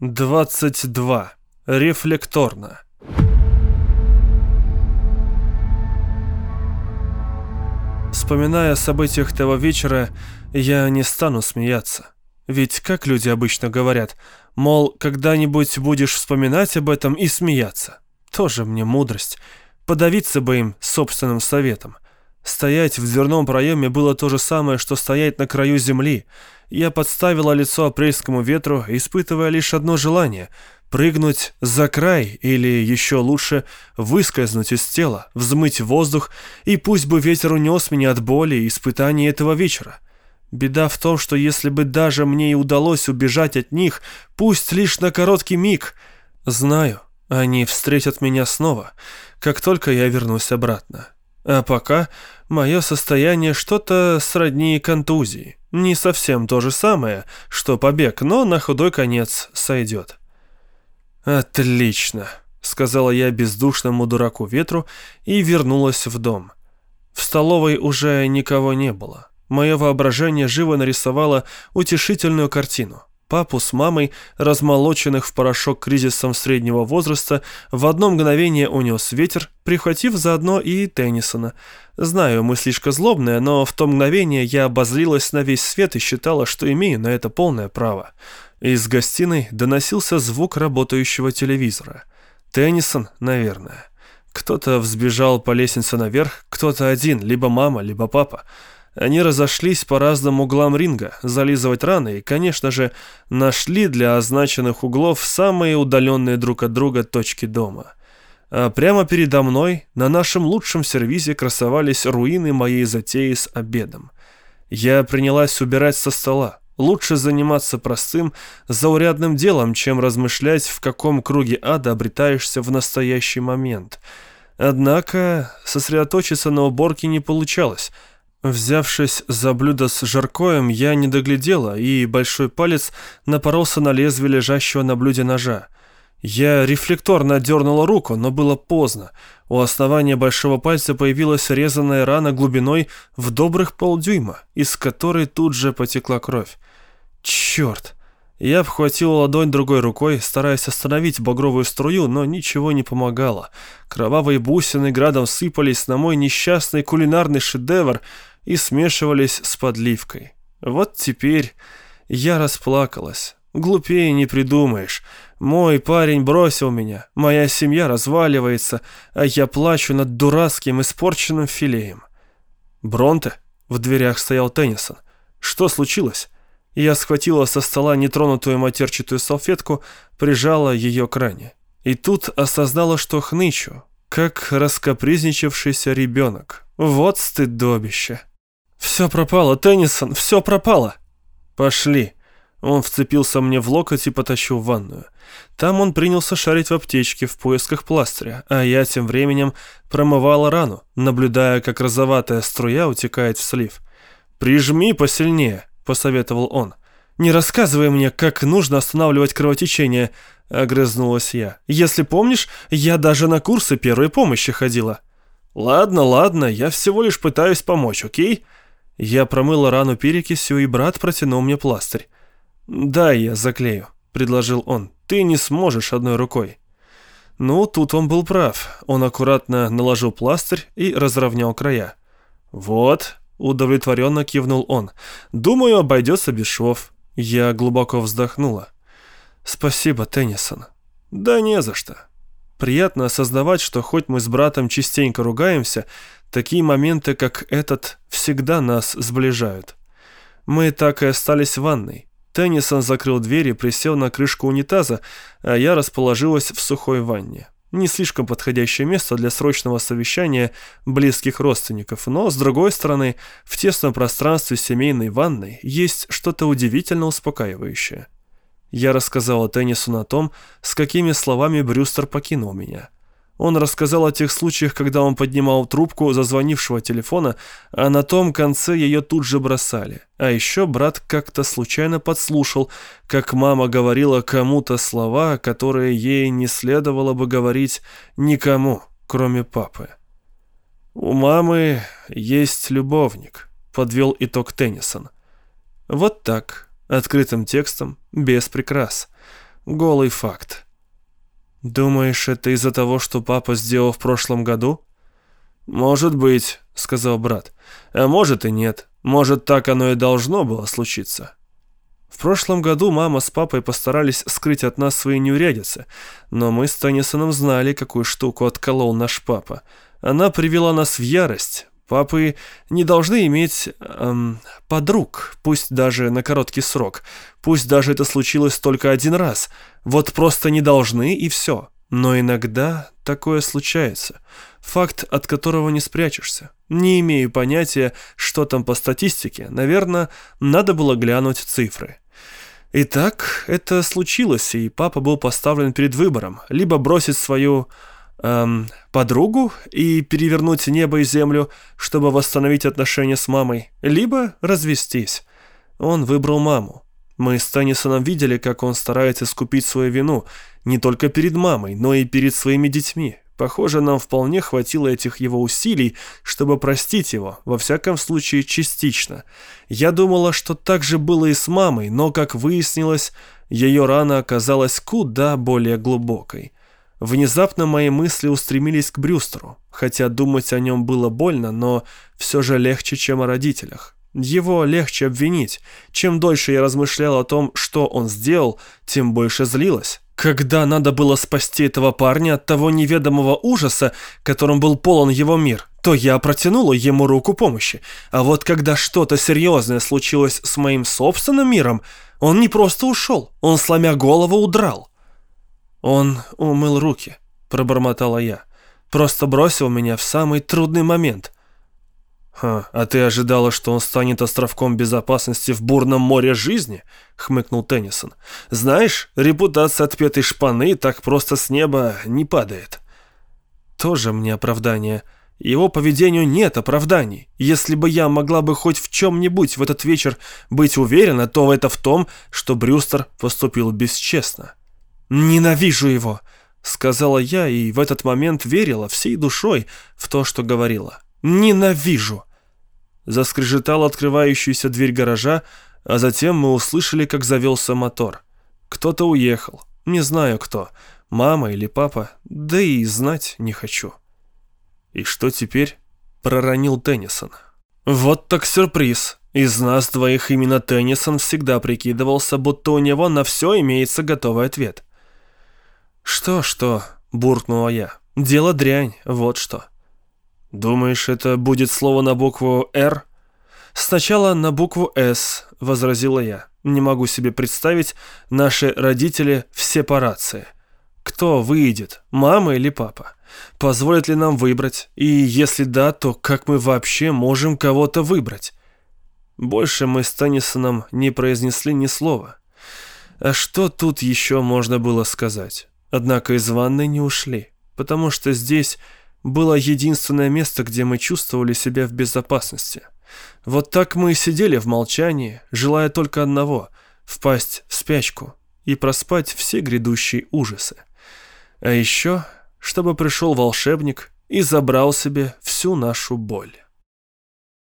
22. Рефлекторно. Вспоминая о событиях того вечера, я не стану смеяться. Ведь как люди обычно говорят, мол, когда-нибудь будешь вспоминать об этом и смеяться. Тоже мне мудрость. Подавиться бы им собственным советом. Стоять в дверном проеме было то же самое, что стоять на краю земли. Я подставила лицо апрельскому ветру, испытывая лишь одно желание — прыгнуть за край или, еще лучше, выскользнуть из тела, взмыть в воздух, и пусть бы ветер унес меня от боли и испытаний этого вечера. Беда в том, что если бы даже мне и удалось убежать от них, пусть лишь на короткий миг, знаю, они встретят меня снова, как только я вернусь обратно. А пока мое состояние что-то сродни контузии. Не совсем то же самое, что побег, но на худой конец сойдет. «Отлично», — сказала я бездушному дураку ветру и вернулась в дом. В столовой уже никого не было. Мое воображение живо нарисовало утешительную картину. Папу с мамой, размолоченных в порошок кризисом среднего возраста, в одно мгновение унес ветер, прихватив заодно и Теннисона. Знаю, мыслишка злобная, но в то мгновение я обозлилась на весь свет и считала, что имею на это полное право. Из гостиной доносился звук работающего телевизора. Теннисон, наверное. Кто-то взбежал по лестнице наверх, кто-то один, либо мама, либо папа. Они разошлись по разным углам ринга, зализывать раны и, конечно же, нашли для означенных углов самые удаленные друг от друга точки дома. А прямо передо мной, на нашем лучшем сервизе, красовались руины моей затеи с обедом. Я принялась убирать со стола. Лучше заниматься простым, заурядным делом, чем размышлять, в каком круге ада обретаешься в настоящий момент. Однако сосредоточиться на уборке не получалось. Взявшись за блюдо с жаркоем, я не доглядела, и большой палец напоролся на лезвие лежащего на блюде ножа. Я рефлекторно отдернула руку, но было поздно. У основания большого пальца появилась резаная рана глубиной в добрых полдюйма, из которой тут же потекла кровь. Черт! Я обхватила ладонь другой рукой, стараясь остановить багровую струю, но ничего не помогало. Кровавые бусины градом сыпались на мой несчастный кулинарный шедевр и смешивались с подливкой. Вот теперь я расплакалась. Глупее не придумаешь. Мой парень бросил меня, моя семья разваливается, а я плачу над дурацким испорченным филеем. «Бронте?» — в дверях стоял Теннисон. «Что случилось?» Я схватила со стола нетронутую матерчатую салфетку, прижала ее к ране. И тут осознала, что хнычу, как раскапризничавшийся ребенок. Вот стыдобище. «Все пропало, Теннисон, все пропало!» «Пошли!» Он вцепился мне в локоть и потащил в ванную. Там он принялся шарить в аптечке в поисках пластыря, а я тем временем промывала рану, наблюдая, как розоватая струя утекает в слив. «Прижми посильнее!» — посоветовал он. «Не рассказывай мне, как нужно останавливать кровотечение», — огрызнулась я. «Если помнишь, я даже на курсы первой помощи ходила». «Ладно, я всего лишь пытаюсь помочь, окей?» Я промыла рану перекисью, и брат протянул мне пластырь. «Дай я заклею», — предложил он. «Ты не сможешь одной рукой». Ну, тут он был прав. Он аккуратно наложил пластырь и разровнял края. «Вот», — удовлетворенно кивнул он. «Думаю, обойдется без швов». Я глубоко вздохнула. «Спасибо, Теннисон». «Да не за что». Приятно осознавать, что хоть мы с братом частенько ругаемся, такие моменты, как этот, всегда нас сближают. Мы так и остались в ванной. Теннисон закрыл дверь и присел на крышку унитаза, а я расположилась в сухой ванне. Не слишком подходящее место для срочного совещания близких родственников, но, с другой стороны, в тесном пространстве семейной ванной есть что-то удивительно успокаивающее. Я рассказала Теннисону о том, с какими словами Брюстер покинул меня. Он рассказал о тех случаях, когда он поднимал трубку зазвонившего телефона, а на том конце ее тут же бросали. А еще брат как-то случайно подслушал, как мама говорила кому-то слова, которые ей не следовало бы говорить никому, кроме папы. «У мамы есть любовник», — подвел итог Теннисон. Вот так, открытым текстом, без прикрас. Голый факт. «Думаешь, это из-за того, что папа сделал в прошлом году?» «Может быть», — сказал брат. «А может и нет. Может, так оно и должно было случиться». В прошлом году мама с папой постарались скрыть от нас свои неурядицы, но мы с Теннисоном знали, какую штуку отколол наш папа. Она привела нас в ярость. Папы не должны иметь подруг, пусть даже на короткий срок, пусть даже это случилось только один раз. Вот просто не должны, и все. Но иногда такое случается. Факт, от которого не спрячешься. Не имею понятия, что там по статистике. Наверное, надо было глянуть цифры. Итак, это случилось, и папа был поставлен перед выбором. Либо бросить свою подругу и перевернуть небо и землю, чтобы восстановить отношения с мамой, либо развестись. Он выбрал маму. Мы с Теннисоном видели, как он старается искупить свою вину не только перед мамой, но и перед своими детьми. Похоже, нам вполне хватило этих его усилий, чтобы простить его, во всяком случае частично. Я думала, что так же было и с мамой, но, как выяснилось, ее рана оказалась куда более глубокой. Внезапно мои мысли устремились к Брюстеру, хотя думать о нем было больно, но все же легче, чем о родителях. Его легче обвинить. Чем дольше я размышлял о том, что он сделал, тем больше злилась. Когда надо было спасти этого парня от того неведомого ужаса, которым был полон его мир, то я протянула ему руку помощи. А вот когда что-то серьезное случилось с моим собственным миром, он не просто ушел, он, сломя голову, удрал. «Он умыл руки», — пробормотала я. «Просто бросил меня в самый трудный момент». «А ты ожидала, что он станет островком безопасности в бурном море жизни?» — хмыкнул Теннисон. «Знаешь, репутация отпетой шпаны так просто с неба не падает». «Тоже мне оправдание. Его поведению нет оправданий. Если бы я могла бы хоть в чем-нибудь в этот вечер быть уверена, то это в том, что Брюстер поступил бесчестно». «Ненавижу его», — сказала я, и в этот момент верила всей душой в то, что говорила. «Ненавижу!» Заскрежетала открывающаяся дверь гаража, а затем мы услышали, как завелся мотор. Кто-то уехал. Не знаю кто. Мама или папа. Да и знать не хочу. «И что теперь?» — проронил Теннисон. «Вот так сюрприз. Из нас двоих именно Теннисон всегда прикидывался, будто у него на все имеется готовый ответ». «Что?» — буркнула я. «Дело дрянь, вот что». «Думаешь, это будет слово на букву «Р»?» «Сначала на букву «С», — возразила я. «Не могу себе представить наши родители в сепарации. Кто выйдет, мама или папа? Позволят ли нам выбрать? И если да, то как мы вообще можем кого-то выбрать?» Больше мы с Теннисоном не произнесли ни слова. А что тут еще можно было сказать? Однако из ванной не ушли, потому что здесь было единственное место, где мы чувствовали себя в безопасности. Вот так мы и сидели в молчании, желая только одного — впасть в спячку и проспать все грядущие ужасы. А еще, чтобы пришел волшебник и забрал себе всю нашу боль.